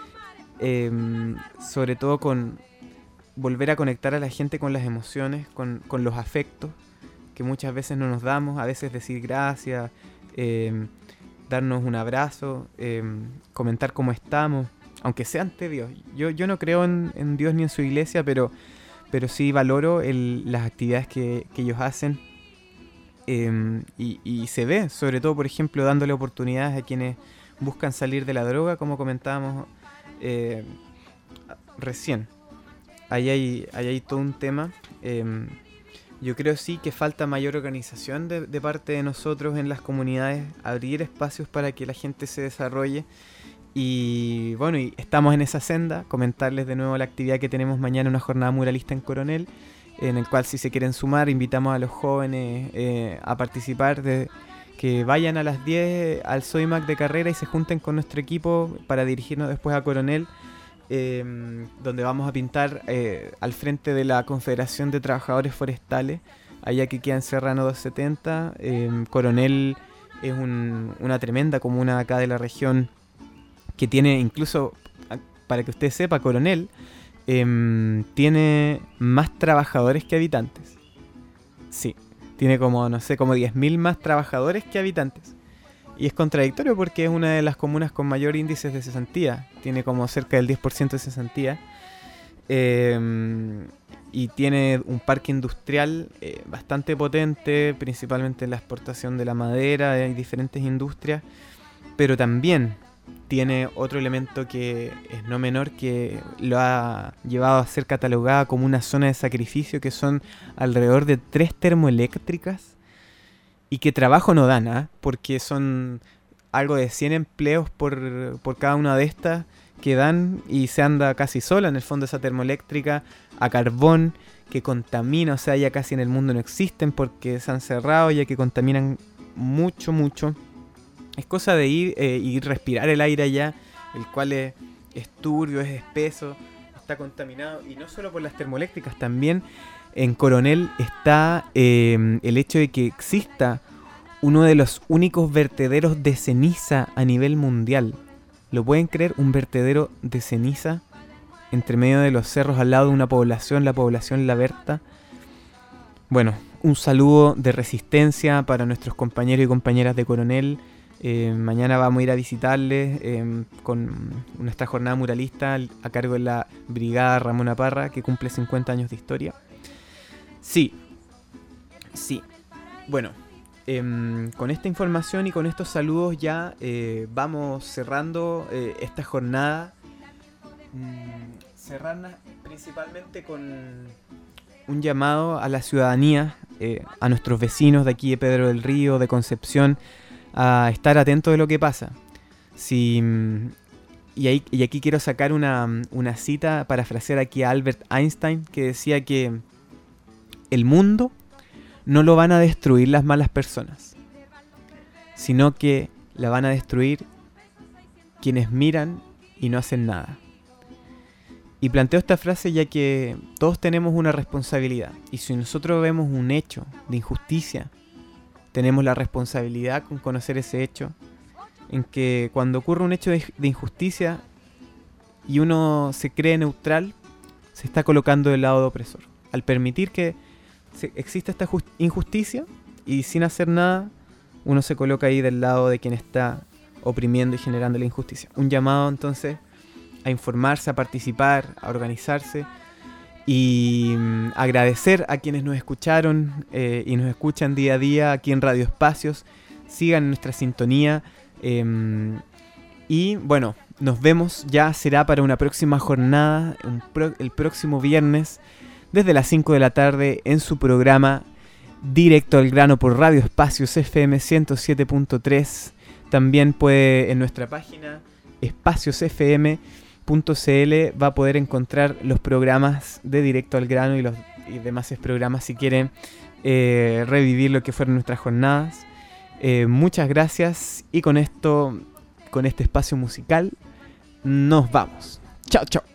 A: sobre todo con volver a conectar a la gente con las emociones, con los afectos que muchas veces no nos damos, a veces decir gracias, darnos un abrazo, comentar cómo estamos, aunque sea ante Dios. Yo no creo en Dios ni en su iglesia, pero sí valoro las actividades que ellos hacen. Y se ve, sobre todo, por ejemplo, dándole oportunidades a quienes buscan salir de la droga, como comentábamos recién. Ahí hay todo un tema. Yo creo sí que falta mayor organización de parte de nosotros en las comunidades, abrir espacios para que la gente se desarrolle. Y bueno, y estamos en esa senda. Comentarles de nuevo la actividad que tenemos mañana, una jornada muralista en Coronel, en el cual si se quieren sumar, invitamos a los jóvenes a participar, que vayan a las 10 al SOIMAC de carrera y se junten con nuestro equipo para dirigirnos después a Coronel, donde vamos a pintar al frente de la Confederación de Trabajadores Forestales, allá que queda en Serrano 270. Coronel es una tremenda comuna acá de la región, que tiene incluso, para que usted sepa, Coronel tiene más trabajadores que habitantes. Sí, tiene como, no sé, como 10.000 más trabajadores que habitantes. Y es contradictorio porque es una de las comunas con mayor índice de cesantía. Tiene como cerca del 10% de cesantía. Y tiene un parque industrial bastante potente, principalmente en la exportación de la madera, hay diferentes industrias. Pero también tiene otro elemento que es no menor, que lo ha llevado a ser catalogada como una zona de sacrificio, que son alrededor de 3 termoeléctricas, y que trabajo no dan, ¿eh? Porque son algo de 100 empleos por cada una de estas que dan, y se anda casi sola en el fondo esa termoeléctrica a carbón, que contamina, o sea, ya casi en el mundo no existen porque se han cerrado, ya que contaminan mucho, mucho. Es cosa de ir y respirar el aire allá, el cual es turbio, es espeso, está contaminado. Y no solo por las termoeléctricas, también en Coronel está el hecho de que exista uno de los únicos vertederos de ceniza a nivel mundial. ¿Lo pueden creer? Un vertedero de ceniza entre medio de los cerros al lado de una población, la población La Berta. Bueno, un saludo de resistencia para nuestros compañeros y compañeras de Coronel. Mañana vamos a ir a visitarles con nuestra jornada muralista a cargo de la Brigada Ramona Parra, que cumple 50 años de historia. Sí. Bueno, con esta información y con estos saludos ya vamos cerrando esta jornada. Cerrarla principalmente con un llamado a la ciudadanía, a nuestros vecinos de aquí de Pedro del Río, de Concepción, a estar atentos de lo que pasa. Y aquí quiero sacar una cita, parafrasear aquí a Albert Einstein, que decía que el mundo no lo van a destruir las malas personas, sino que la van a destruir quienes miran y no hacen nada. Y planteo esta frase ya que todos tenemos una responsabilidad, y si nosotros vemos un hecho de injusticia, tenemos la responsabilidad con conocer ese hecho, en que cuando ocurre un hecho de injusticia y uno se cree neutral, se está colocando del lado de opresor. Al permitir que exista esta injusticia y sin hacer nada, uno se coloca ahí del lado de quien está oprimiendo y generando la injusticia. Un llamado entonces a informarse, a participar, a organizarse y agradecer a quienes nos escucharon y nos escuchan día a día aquí en Radio Espacios. Sigan nuestra sintonía y bueno, nos vemos, ya será para una próxima jornada, el próximo viernes desde las 5 de la tarde en su programa Directo al Grano por Radio Espacios FM 107.3. También puede en nuestra página espaciosfm.cl va a poder encontrar los programas de Directo al Grano y demás programas si quieren revivir lo que fueron nuestras jornadas. Muchas gracias y con este espacio musical nos vamos. Chao, chao.